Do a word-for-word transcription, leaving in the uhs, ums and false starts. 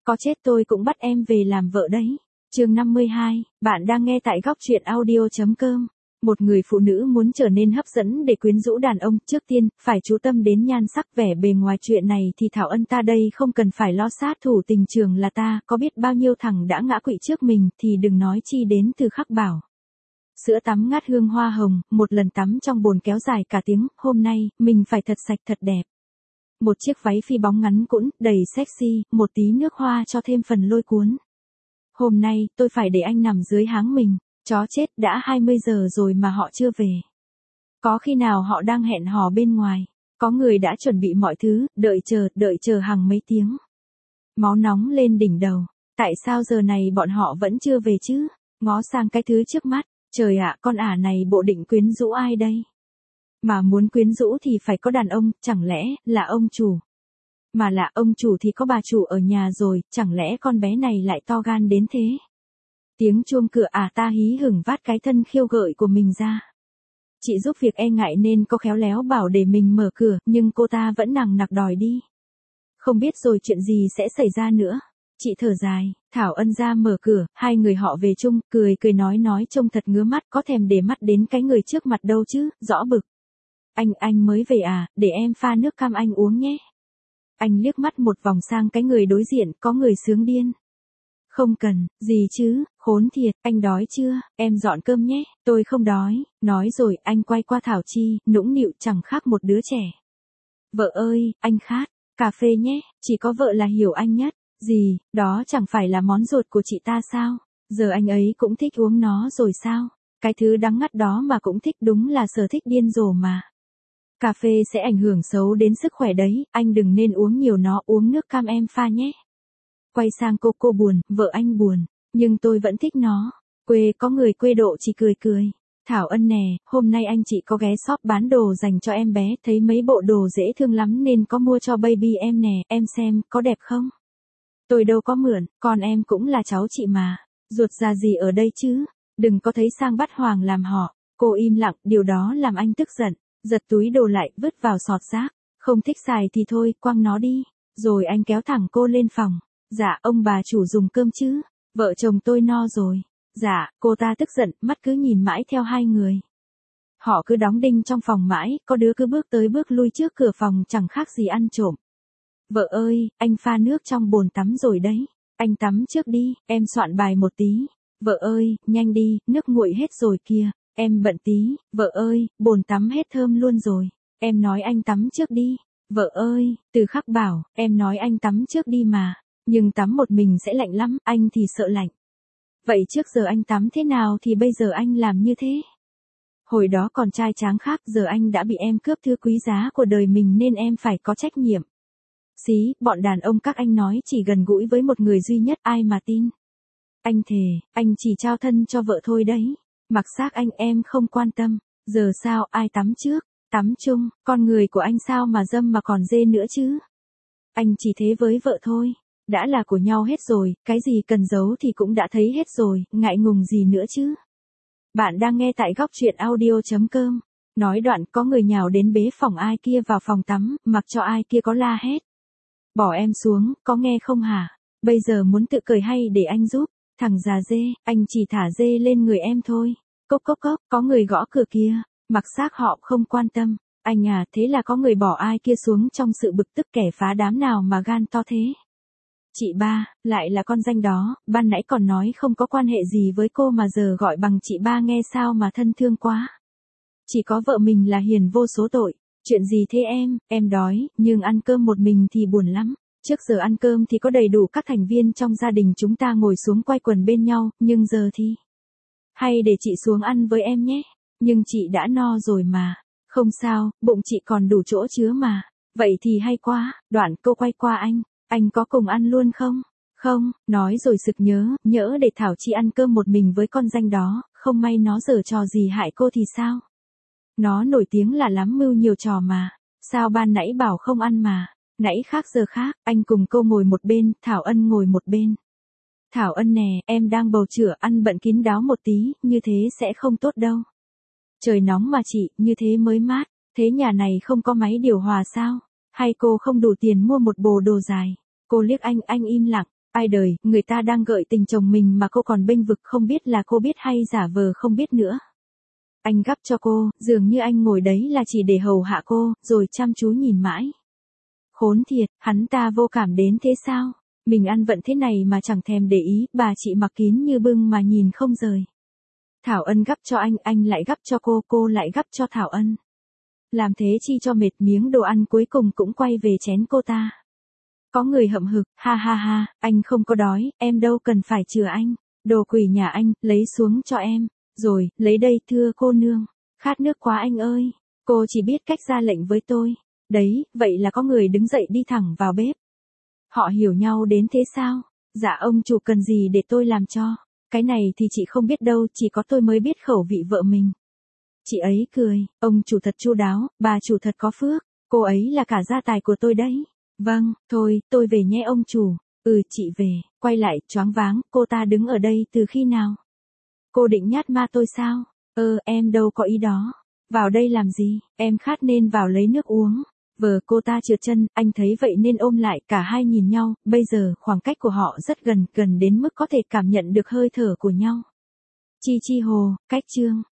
có chết tôi cũng bắt em về làm vợ đấy. Chương năm mươi hai, bạn đang nghe tại góc truyện audio chấm com. Một người phụ nữ muốn trở nên hấp dẫn để quyến rũ đàn ông, trước tiên, phải chú tâm đến nhan sắc vẻ bề ngoài. Chuyện này thì Thảo Ân ta đây không cần phải lo, sát thủ tình trường là ta, có biết bao nhiêu thằng đã ngã quỵ trước mình, thì đừng nói chi đến Từ Khắc Bảo. Sữa tắm ngát hương hoa hồng, một lần tắm trong bồn kéo dài cả tiếng, hôm nay, mình phải thật sạch thật đẹp. Một chiếc váy phi bóng ngắn cũn, đầy sexy, một tí nước hoa cho thêm phần lôi cuốn. Hôm nay, tôi phải để anh nằm dưới háng mình. Chó chết, đã hai mươi giờ rồi mà họ chưa về. Có khi nào họ đang hẹn hò bên ngoài? Có người đã chuẩn bị mọi thứ, đợi chờ, đợi chờ hàng mấy tiếng. Máu nóng lên đỉnh đầu. Tại sao giờ này bọn họ vẫn chưa về chứ? Ngó sang cái thứ trước mắt. Trời ạ, con ả này bộ định quyến rũ ai đây? Mà muốn quyến rũ thì phải có đàn ông, chẳng lẽ là ông chủ? Mà là ông chủ thì có bà chủ ở nhà rồi, chẳng lẽ con bé này lại to gan đến thế? Tiếng chuông cửa, à ta hí hửng vát cái thân khiêu gợi của mình ra. Chị giúp việc e ngại nên có khéo léo bảo để mình mở cửa, nhưng cô ta vẫn nằng nặc đòi đi. Không biết rồi chuyện gì sẽ xảy ra nữa. Chị thở dài, Thảo Ân ra mở cửa, hai người họ về chung, cười cười nói nói trông thật ngứa mắt, có thèm để mắt đến cái người trước mặt đâu chứ, rõ bực. Anh, anh mới về à, để em pha nước cam anh uống nhé. Anh liếc mắt một vòng sang cái người đối diện, có người sướng điên. Không cần, gì chứ, khốn thiệt, anh đói chưa, em dọn cơm nhé, tôi không đói, nói rồi anh quay qua Thảo Chi, nũng nịu chẳng khác một đứa trẻ. Vợ ơi, anh khát, cà phê nhé, chỉ có vợ là hiểu anh nhất, gì, đó chẳng phải là món ruột của chị ta sao, giờ anh ấy cũng thích uống nó rồi sao, cái thứ đắng ngắt đó mà cũng thích, đúng là sở thích điên rồ mà. Cà phê sẽ ảnh hưởng xấu đến sức khỏe đấy, anh đừng nên uống nhiều nó, uống nước cam em pha nhé. Quay sang cô, cô buồn, vợ anh buồn, nhưng tôi vẫn thích nó. Quê có người quê độ chỉ cười cười. Thảo Ân nè, hôm nay anh chị có ghé shop bán đồ dành cho em bé, thấy mấy bộ đồ dễ thương lắm nên có mua cho baby em nè, em xem, có đẹp không? Tôi đâu có mượn, con em cũng là cháu chị mà. Ruột già gì ở đây chứ? Đừng có thấy sang bắt hoàng làm họ. Cô im lặng, điều đó làm anh tức giận. Giật túi đồ lại, vứt vào sọt rác. Không thích xài thì thôi, quăng nó đi. Rồi anh kéo thẳng cô lên phòng. Dạ, ông bà chủ dùng cơm chứ? Vợ chồng tôi no rồi. Dạ, cô ta tức giận, mắt cứ nhìn mãi theo hai người. Họ cứ đóng đinh trong phòng mãi, có đứa cứ bước tới bước lui trước cửa phòng chẳng khác gì ăn trộm. Vợ ơi, anh pha nước trong bồn tắm rồi đấy. Anh tắm trước đi, em soạn bài một tí. Vợ ơi, nhanh đi, nước nguội hết rồi kìa. Em bận tí, vợ ơi, bồn tắm hết thơm luôn rồi. Em nói anh tắm trước đi. Vợ ơi, Từ Khắc bảo, em nói anh tắm trước đi mà. Nhưng tắm một mình sẽ lạnh lắm, anh thì sợ lạnh. Vậy trước giờ anh tắm thế nào thì bây giờ anh làm như thế? Hồi đó còn trai tráng khác, giờ anh đã bị em cướp thứ quý giá của đời mình nên em phải có trách nhiệm. Xí, bọn đàn ông các anh nói chỉ gần gũi với một người duy nhất, ai mà tin. Anh thề, anh chỉ trao thân cho vợ thôi đấy. Mặc xác anh em không quan tâm. Giờ sao, ai tắm trước? Tắm chung, con người của anh sao mà dâm mà còn dê nữa chứ? Anh chỉ thế với vợ thôi. Đã là của nhau hết rồi, cái gì cần giấu thì cũng đã thấy hết rồi, ngại ngùng gì nữa chứ. Bạn đang nghe tại góc truyện audio chấm com. Nói đoạn có người nhào đến bế phòng ai kia vào phòng tắm, mặc cho ai kia có la hét. Bỏ em xuống, có nghe không hả? Bây giờ muốn tự cười hay để anh giúp? Thằng già dê, anh chỉ thả dê lên người em thôi. Cốc cốc cốc, có người gõ cửa kia. Mặc xác họ không quan tâm. Anh à, thế là có người bỏ ai kia xuống trong sự bực tức, kẻ phá đám nào mà gan to thế? Chị ba, lại là con danh đó, ban nãy còn nói không có quan hệ gì với cô mà giờ gọi bằng chị ba nghe sao mà thân thương quá. Chỉ có vợ mình là hiền vô số tội. Chuyện gì thế em, em đói, nhưng ăn cơm một mình thì buồn lắm. Trước giờ ăn cơm thì có đầy đủ các thành viên trong gia đình chúng ta ngồi xuống quay quần bên nhau, nhưng giờ thì... Hay để chị xuống ăn với em nhé. Nhưng chị đã no rồi mà. Không sao, bụng chị còn đủ chỗ chứa mà. Vậy thì hay quá, đoạn cô quay qua anh. Anh có cùng ăn luôn không? Không, nói rồi sực nhớ, nhỡ để Thảo Chi ăn cơm một mình với con danh đó, không may nó giở trò gì hại cô thì sao? Nó nổi tiếng là lắm mưu nhiều trò mà. Sao ban nãy bảo không ăn mà? Nãy khác giờ khác, anh cùng cô ngồi một bên, Thảo Ân ngồi một bên. Thảo Ân nè, em đang bầu chữa, ăn bận kín đáo một tí, như thế sẽ không tốt đâu. Trời nóng mà chị, như thế mới mát. Thế nhà này không có máy điều hòa sao? Hay cô không đủ tiền mua một bộ đồ dài? Cô liếc anh, anh im lặng. Ai đời, người ta đang gợi tình chồng mình mà cô còn bênh vực, không biết là cô biết hay giả vờ không biết nữa. Anh gắp cho cô, dường như anh ngồi đấy là chỉ để hầu hạ cô, rồi chăm chú nhìn mãi. Khốn thiệt, hắn ta vô cảm đến thế sao? Mình ăn vận thế này mà chẳng thèm để ý, bà chị mặc kín như bưng mà nhìn không rời. Thảo Ân gắp cho anh, anh lại gắp cho cô, cô lại gắp cho Thảo Ân. Làm thế chi cho mệt, miếng đồ ăn cuối cùng cũng quay về chén cô ta. Có người hậm hực, ha ha ha, anh không có đói, em đâu cần phải chừa anh. Đồ quỷ nhà anh, lấy xuống cho em. Rồi, lấy đây thưa cô nương. Khát nước quá anh ơi. Cô chỉ biết cách ra lệnh với tôi. Đấy, vậy là có người đứng dậy đi thẳng vào bếp. Họ hiểu nhau đến thế sao? Dạ ông chủ cần gì để tôi làm cho? Cái này thì chị không biết đâu, chỉ có tôi mới biết khẩu vị vợ mình. Chị ấy cười, ông chủ thật chu đáo, bà chủ thật có phước, cô ấy là cả gia tài của tôi đấy. Vâng, thôi, tôi về nhé ông chủ. Ừ, chị về. Quay lại, choáng váng, cô ta đứng ở đây từ khi nào? Cô định nhát ma tôi sao? Ơ, em đâu có ý đó. Vào đây làm gì? Em khát nên vào lấy nước uống. Vờ cô ta trượt chân, anh thấy vậy nên ôm lại, cả hai nhìn nhau, bây giờ khoảng cách của họ rất gần, gần đến mức có thể cảm nhận được hơi thở của nhau. Chi chi hồ, cách chương.